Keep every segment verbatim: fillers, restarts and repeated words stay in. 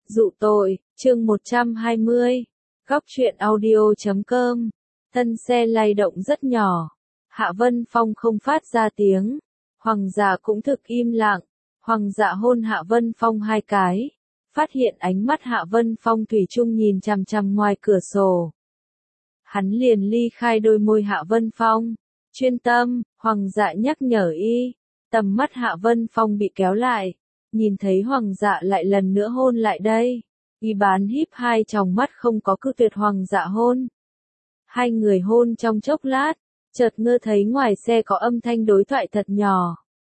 Dụ tội, chương một trăm hai mươi. Góc truyện audio chấm com. Thân xe lay động rất nhỏ. Hạ Vân Phong không phát ra tiếng. Hoàng dạ cũng thực im lặng. Hoàng dạ hôn Hạ Vân Phong hai cái. Phát hiện ánh mắt Hạ Vân Phong thủy chung nhìn chằm chằm ngoài cửa sổ. Hắn liền ly khai đôi môi Hạ Vân Phong. Chuyên tâm, Hoàng dạ nhắc nhở y. Tầm mắt Hạ Vân Phong bị kéo lại. Nhìn thấy Hoàng dạ lại lần nữa hôn lại đây. Y bán híp hai tròng mắt không có cự tuyệt Hoàng dạ hôn. Hai người hôn trong chốc lát, chợt ngơ thấy ngoài xe có âm thanh đối thoại thật nhỏ.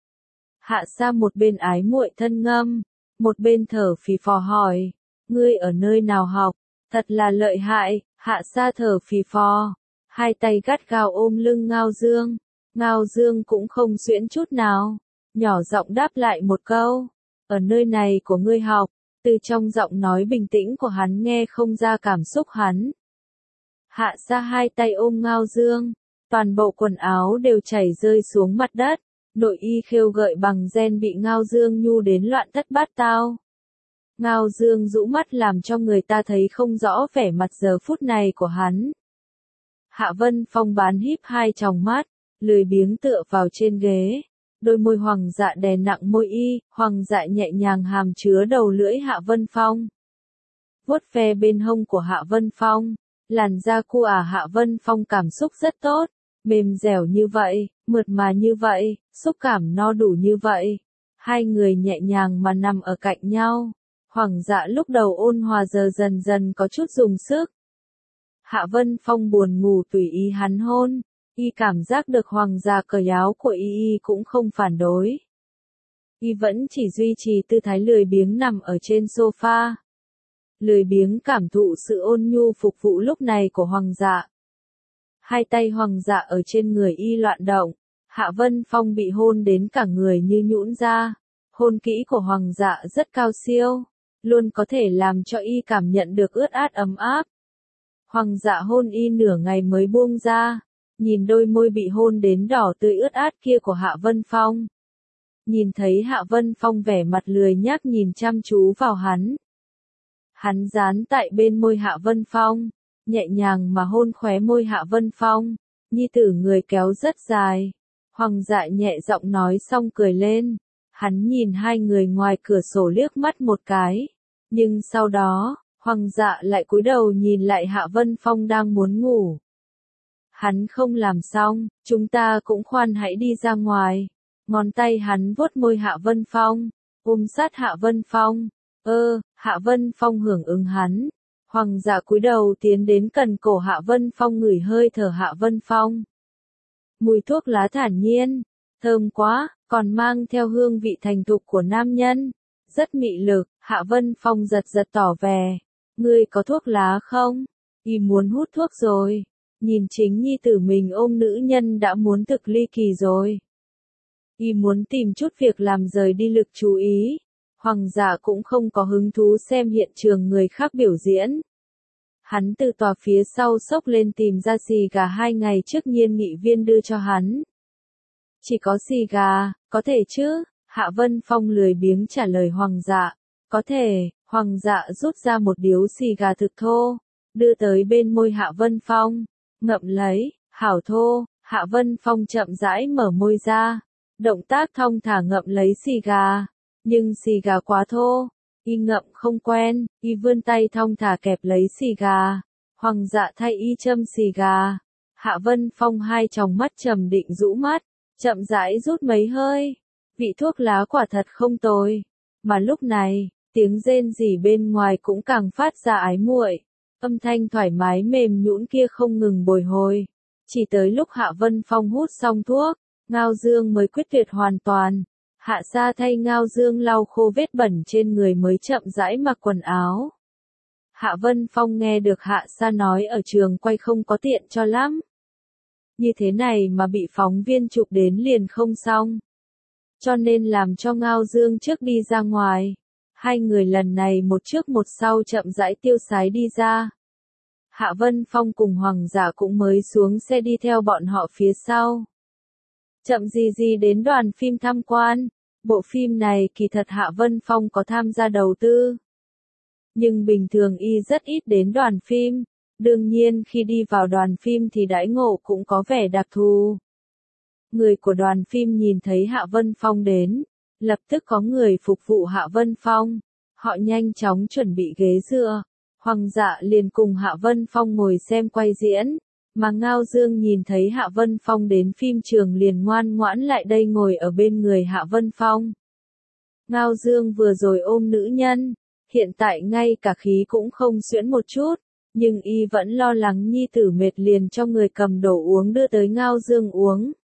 Hạ Sa một bên ái muội thân ngâm, một bên thở phì phò hỏi, ngươi ở nơi nào học, thật là lợi hại. Hạ Sa thở phì phò, hai tay gắt gao ôm lưng Ngao Dương. Ngao Dương cũng không xuyễn chút nào, nhỏ giọng đáp lại một câu, ở nơi này của ngươi học. Từ trong giọng nói bình tĩnh của hắn nghe không ra cảm xúc hắn. Hạ Sa hai tay ôm Ngao Dương, toàn bộ quần áo đều chảy rơi xuống mặt đất, nội y khêu gợi bằng ren bị Ngao Dương nhu đến loạn thất bát tao. Ngao Dương rũ mắt làm cho người ta thấy không rõ vẻ mặt giờ phút này của hắn. Hạ Vân Phong bán híp hai tròng mắt, lười biếng tựa vào trên ghế. Đôi môi Hoàng dạ đè nặng môi y, Hoàng dạ nhẹ nhàng hàm chứa đầu lưỡi Hạ Vân Phong. Vuốt ve bên hông của Hạ Vân Phong, làn da cu ả Hạ Vân Phong cảm xúc rất tốt, mềm dẻo như vậy, mượt mà như vậy, xúc cảm no đủ như vậy. Hai người nhẹ nhàng mà nằm ở cạnh nhau, Hoàng dạ lúc đầu ôn hòa giờ dần dần có chút dùng sức. Hạ Vân Phong buồn ngủ tùy ý hắn hôn. Y cảm giác được Hoàng dạ cởi áo của y y cũng không phản đối. Y vẫn chỉ duy trì tư thái lười biếng nằm ở trên sofa. Lười biếng cảm thụ sự ôn nhu phục vụ lúc này của Hoàng dạ. Hai tay Hoàng dạ ở trên người y loạn động. Hạ Vân Phong bị hôn đến cả người như nhũn ra. Hôn kỹ của Hoàng dạ rất cao siêu. Luôn có thể làm cho y cảm nhận được ướt át ấm áp. Hoàng dạ hôn y nửa ngày mới buông ra. Nhìn đôi môi bị hôn đến đỏ tươi ướt át kia của Hạ Vân Phong. Nhìn thấy Hạ Vân Phong vẻ mặt lười nhác nhìn chăm chú vào hắn. Hắn dán tại bên môi Hạ Vân Phong, nhẹ nhàng mà hôn khóe môi Hạ Vân Phong, nhi tử người kéo rất dài. Hoàng dạ nhẹ giọng nói xong cười lên. Hắn nhìn hai người ngoài cửa sổ liếc mắt một cái. Nhưng sau đó, Hoàng dạ lại cúi đầu nhìn lại Hạ Vân Phong đang muốn ngủ. Hắn không làm xong, chúng ta cũng khoan hãy đi ra ngoài. Ngón tay hắn vuốt môi Hạ Vân Phong, ôm sát Hạ Vân Phong. Ơ, Hạ Vân Phong hưởng ứng hắn. Hoàng dạ cúi đầu tiến đến gần cổ Hạ Vân Phong ngửi hơi thở Hạ Vân Phong. Mùi thuốc lá thản nhiên, thơm quá, còn mang theo hương vị thành thục của nam nhân. Rất mị lực, Hạ Vân Phong giật giật tỏ vẻ. Ngươi có thuốc lá không? Y muốn hút thuốc rồi. Nhìn chính nhi tử mình ôm nữ nhân đã muốn thực ly kỳ rồi. Y muốn tìm chút việc làm rời đi lực chú ý. Hoàng dạ cũng không có hứng thú xem hiện trường người khác biểu diễn. Hắn từ tòa phía sau xốc lên tìm ra xì gà hai ngày trước Nhiên nghị viên đưa cho hắn. Chỉ có xì gà, có thể chứ? Hạ Vân Phong lười biếng trả lời Hoàng dạ. Có thể. Hoàng dạ rút ra một điếu xì gà thực thô, đưa tới bên môi Hạ Vân Phong. Ngậm lấy, hảo thô. Hạ Vân Phong chậm rãi mở môi ra, động tác thong thả ngậm lấy xì gà, nhưng xì gà quá thô, y ngậm không quen, y vươn tay thong thả kẹp lấy xì gà. Hoàng dạ thay y châm xì gà. Hạ Vân Phong hai tròng mắt trầm định rũ mắt, chậm rãi rút mấy hơi. Vị thuốc lá quả thật không tồi, mà lúc này, tiếng rên rỉ bên ngoài cũng càng phát ra ái muội. Âm thanh thoải mái mềm nhũn kia không ngừng bồi hồi. Chỉ tới lúc Hạ Vân Phong hút xong thuốc, Ngao Dương mới quyết tuyệt hoàn toàn. Hạ Sa thay Ngao Dương lau khô vết bẩn trên người mới chậm rãi mặc quần áo. Hạ Vân Phong nghe được Hạ Sa nói ở trường quay không có tiện cho lắm. Như thế này mà bị phóng viên chụp đến liền không xong. Cho nên làm cho Ngao Dương trước đi ra ngoài. Hai người lần này một trước một sau chậm rãi tiêu sái đi ra. Hạ Vân Phong cùng Hoàng dạ cũng mới xuống xe đi theo bọn họ phía sau. Chậm gì gì đến đoàn phim tham quan. Bộ phim này kỳ thật Hạ Vân Phong có tham gia đầu tư. nhưng bình thường y rất ít đến đoàn phim, đương nhiên khi đi vào đoàn phim thì đãi ngộ cũng có vẻ đặc thù. Người của đoàn phim nhìn thấy Hạ Vân Phong đến, lập tức có người phục vụ Hạ Vân Phong, họ nhanh chóng chuẩn bị ghế dựa, Hoàng dạ liền cùng Hạ Vân Phong ngồi xem quay diễn, mà Ngao Dương nhìn thấy Hạ Vân Phong đến phim trường liền ngoan ngoãn lại đây ngồi ở bên người Hạ Vân Phong. Ngao Dương vừa rồi ôm nữ nhân, hiện tại ngay cả khí cũng không xuyễn một chút, nhưng y vẫn lo lắng nhi tử mệt liền cho người cầm đồ uống đưa tới Ngao Dương uống.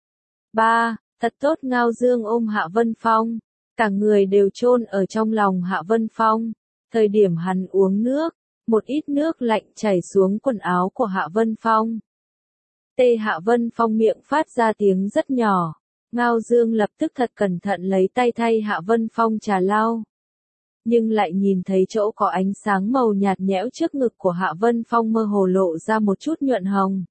Ba, thật tốt. Ngao Dương ôm Hạ Vân Phong, cả người đều chôn ở trong lòng Hạ Vân Phong, thời điểm hắn uống nước, một ít nước lạnh chảy xuống quần áo của Hạ Vân Phong. Tê Hạ Vân Phong miệng phát ra tiếng rất nhỏ, Ngao Dương lập tức thật cẩn thận lấy tay thay Hạ Vân Phong trà lau. Nhưng lại nhìn thấy chỗ có ánh sáng màu nhạt nhẽo trước ngực của Hạ Vân Phong mơ hồ lộ ra một chút nhuận hồng.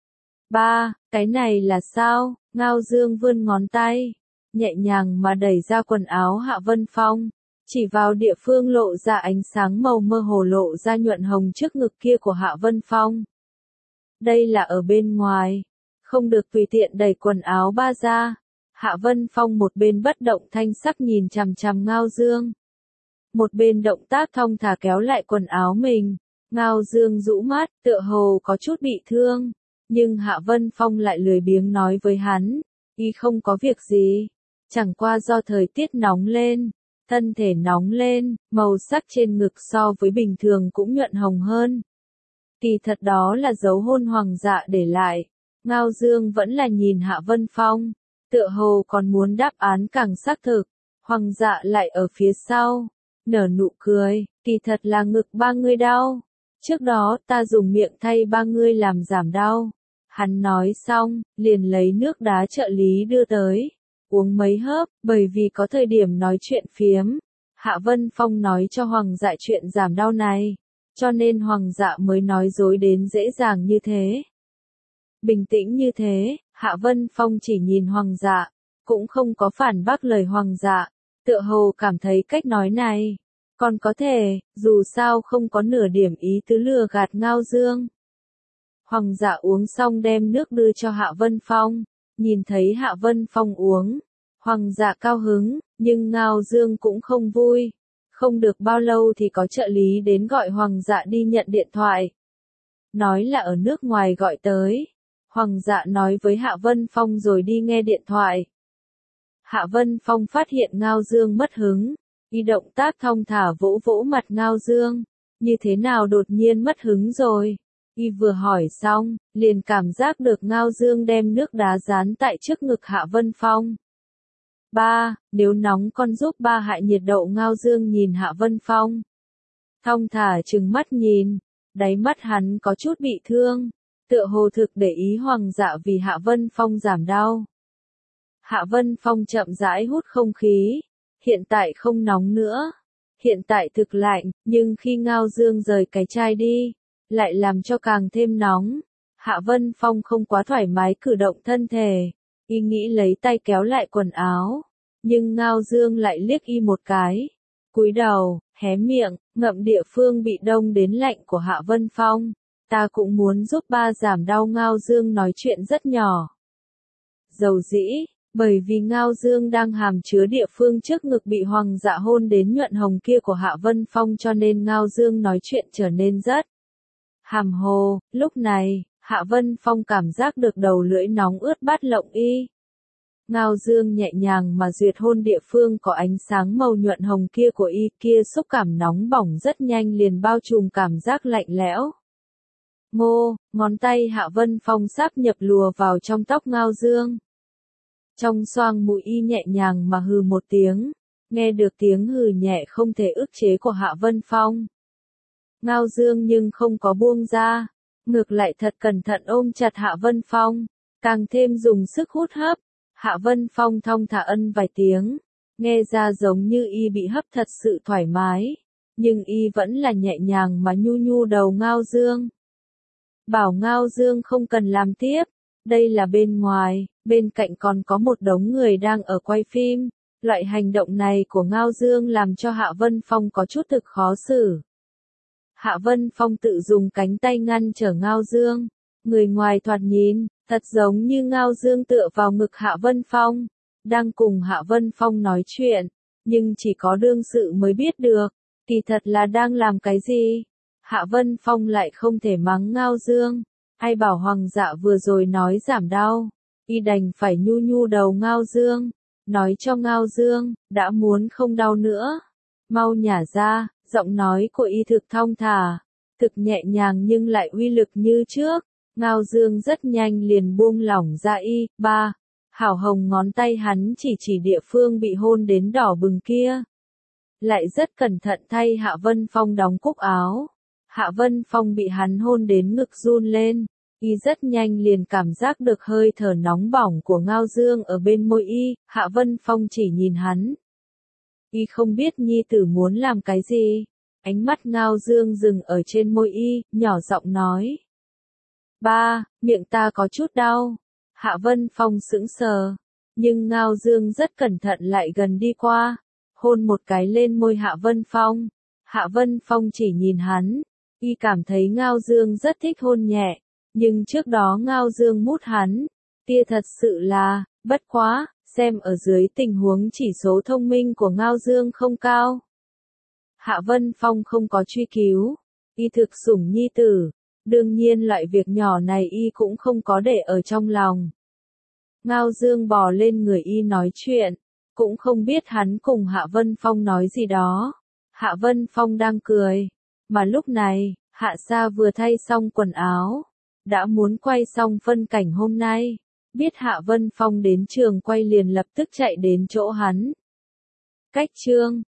Ba, cái này là sao? Ngao Dương vươn ngón tay, nhẹ nhàng mà đẩy ra quần áo Hạ Vân Phong, chỉ vào địa phương lộ ra ánh sáng màu mơ hồ lộ ra nhuận hồng trước ngực kia của Hạ Vân Phong. Đây là ở bên ngoài, không được tùy tiện đẩy quần áo ba ra. Hạ Vân Phong một bên bất động thanh sắc nhìn chằm chằm Ngao Dương, một bên động tác thong thả kéo lại quần áo mình. Ngao Dương rũ mắt, tựa hồ có chút bị thương, nhưng Hạ Vân Phong lại lười biếng nói với hắn, y không có việc gì, chẳng qua do thời tiết nóng lên, thân thể nóng lên, màu sắc trên ngực so với bình thường cũng nhuận hồng hơn. Kỳ thật đó là dấu hôn Hoàng dạ để lại. Ngao Dương vẫn là nhìn Hạ Vân Phong, tựa hồ còn muốn đáp án càng xác thực. Hoàng dạ lại ở phía sau, nở nụ cười, kỳ thật là ngực ba ngươi đau. Trước đó ta dùng miệng thay ba ngươi làm giảm đau. Hắn nói xong, liền lấy nước đá trợ lý đưa tới, uống mấy hớp, bởi vì có thời điểm nói chuyện phiếm. Hạ Vân Phong nói cho Hoàng dạ chuyện giảm đau này, cho nên Hoàng dạ mới nói dối đến dễ dàng như thế. Bình tĩnh như thế, Hạ Vân Phong chỉ nhìn Hoàng dạ, cũng không có phản bác lời Hoàng dạ, tựa hồ cảm thấy cách nói này còn có thể, dù sao không có nửa điểm ý tứ lừa gạt Ngao Dương. Hoàng dạ uống xong đem nước đưa cho Hạ Vân Phong, nhìn thấy Hạ Vân Phong uống, Hoàng dạ cao hứng, nhưng Ngao Dương cũng không vui. Không được bao lâu thì có trợ lý đến gọi Hoàng dạ đi nhận điện thoại. Nói là ở nước ngoài gọi tới. Hoàng dạ nói với Hạ Vân Phong rồi đi nghe điện thoại. Hạ Vân Phong phát hiện Ngao Dương mất hứng, y động tác thong thả vỗ vỗ mặt Ngao Dương, như thế nào đột nhiên mất hứng rồi. Y vừa hỏi xong, liền cảm giác được Ngao Dương đem nước đá dán tại trước ngực Hạ Vân Phong. Ba, nếu nóng con giúp ba hạ nhiệt độ. Ngao Dương nhìn Hạ Vân Phong, thong thả trừng mắt nhìn, đáy mắt hắn có chút bị thương, tựa hồ thực để ý Hoàng dạ vì Hạ Vân Phong giảm đau. Hạ Vân Phong chậm rãi hút không khí, hiện tại không nóng nữa, hiện tại thực lạnh, nhưng khi Ngao Dương rời cái chai đi, lại làm cho càng thêm nóng. Hạ Vân Phong không quá thoải mái cử động thân thể, y nghĩ lấy tay kéo lại quần áo, nhưng Ngao Dương lại liếc y một cái, cúi đầu, hé miệng, ngậm địa phương bị đông đến lạnh của Hạ Vân Phong. Ta cũng muốn giúp ba giảm đau. Ngao Dương nói chuyện rất nhỏ, dầu dĩ, bởi vì Ngao Dương đang hàm chứa địa phương trước ngực bị Hoàng dạ hôn đến nhuận hồng kia của Hạ Vân Phong, cho nên Ngao Dương nói chuyện trở nên rất hàm hồ. Lúc này, Hạ Vân Phong cảm giác được đầu lưỡi nóng ướt bát lộng y. Ngao Dương nhẹ nhàng mà duyệt hôn địa phương có ánh sáng màu nhuận hồng kia của y, kia xúc cảm nóng bỏng rất nhanh liền bao trùm cảm giác lạnh lẽo. Ngô, ngón tay Hạ Vân Phong sáp nhập lùa vào trong tóc Ngao Dương. Trong xoang mũi y nhẹ nhàng mà hừ một tiếng, nghe được tiếng hừ nhẹ không thể ức chế của Hạ Vân Phong. Ngao Dương nhưng không có buông ra, ngược lại thật cẩn thận ôm chặt Hạ Vân Phong, càng thêm dùng sức hút hấp. Hạ Vân Phong thong thả ân vài tiếng, nghe ra giống như y bị hấp thật sự thoải mái, nhưng y vẫn là nhẹ nhàng mà nhu nhu đầu Ngao Dương. Bảo Ngao Dương không cần làm tiếp, đây là bên ngoài, bên cạnh còn có một đống người đang ở quay phim. Loại hành động này của Ngao Dương làm cho Hạ Vân Phong có chút thực khó xử. Hạ Vân Phong tự dùng cánh tay ngăn trở Ngao Dương. Người ngoài thoạt nhìn, thật giống như Ngao Dương tựa vào ngực Hạ Vân Phong, đang cùng Hạ Vân Phong nói chuyện, nhưng chỉ có đương sự mới biết được, kỳ thật là đang làm cái gì. Hạ Vân Phong lại không thể mắng Ngao Dương, ai bảo Hoàng dạ vừa rồi nói giảm đau, y đành phải nhu nhu đầu Ngao Dương, nói cho Ngao Dương, đã muốn không đau nữa, mau nhả ra. Giọng nói của y thực thong thả, thực nhẹ nhàng nhưng lại uy lực như trước. Ngao Dương rất nhanh liền buông lỏng ra y. Ba, hảo hồng ngón tay hắn chỉ chỉ địa phương bị hôn đến đỏ bừng kia. Lại rất cẩn thận thay Hạ Vân Phong đóng cúc áo. Hạ Vân Phong bị hắn hôn đến ngực run lên. Y rất nhanh liền cảm giác được hơi thở nóng bỏng của Ngao Dương ở bên môi y. Hạ Vân Phong chỉ nhìn hắn. Y không biết nhi tử muốn làm cái gì. Ánh mắt Ngao Dương dừng ở trên môi y, nhỏ giọng nói. Ba, miệng ta có chút đau. Hạ Vân Phong sững sờ. Nhưng Ngao Dương rất cẩn thận lại gần đi qua. Hôn một cái lên môi Hạ Vân Phong. Hạ Vân Phong chỉ nhìn hắn. Y cảm thấy Ngao Dương rất thích hôn nhẹ. Nhưng trước đó Ngao Dương mút hắn. Tia thật sự là, bất quá. Xem ở dưới tình huống chỉ số thông minh của Ngao Dương không cao. Hạ Vân Phong không có truy cứu. Y thực sủng nhi tử. Đương nhiên loại việc nhỏ này y cũng không có để ở trong lòng. Ngao Dương bò lên người y nói chuyện. Cũng không biết hắn cùng Hạ Vân Phong nói gì đó. Hạ Vân Phong đang cười. Mà lúc này, Hạ Sa vừa thay xong quần áo. Đã muốn quay xong phân cảnh hôm nay. Biết Hạ Vân Phong đến trường quay liền lập tức chạy đến chỗ hắn. Cách chương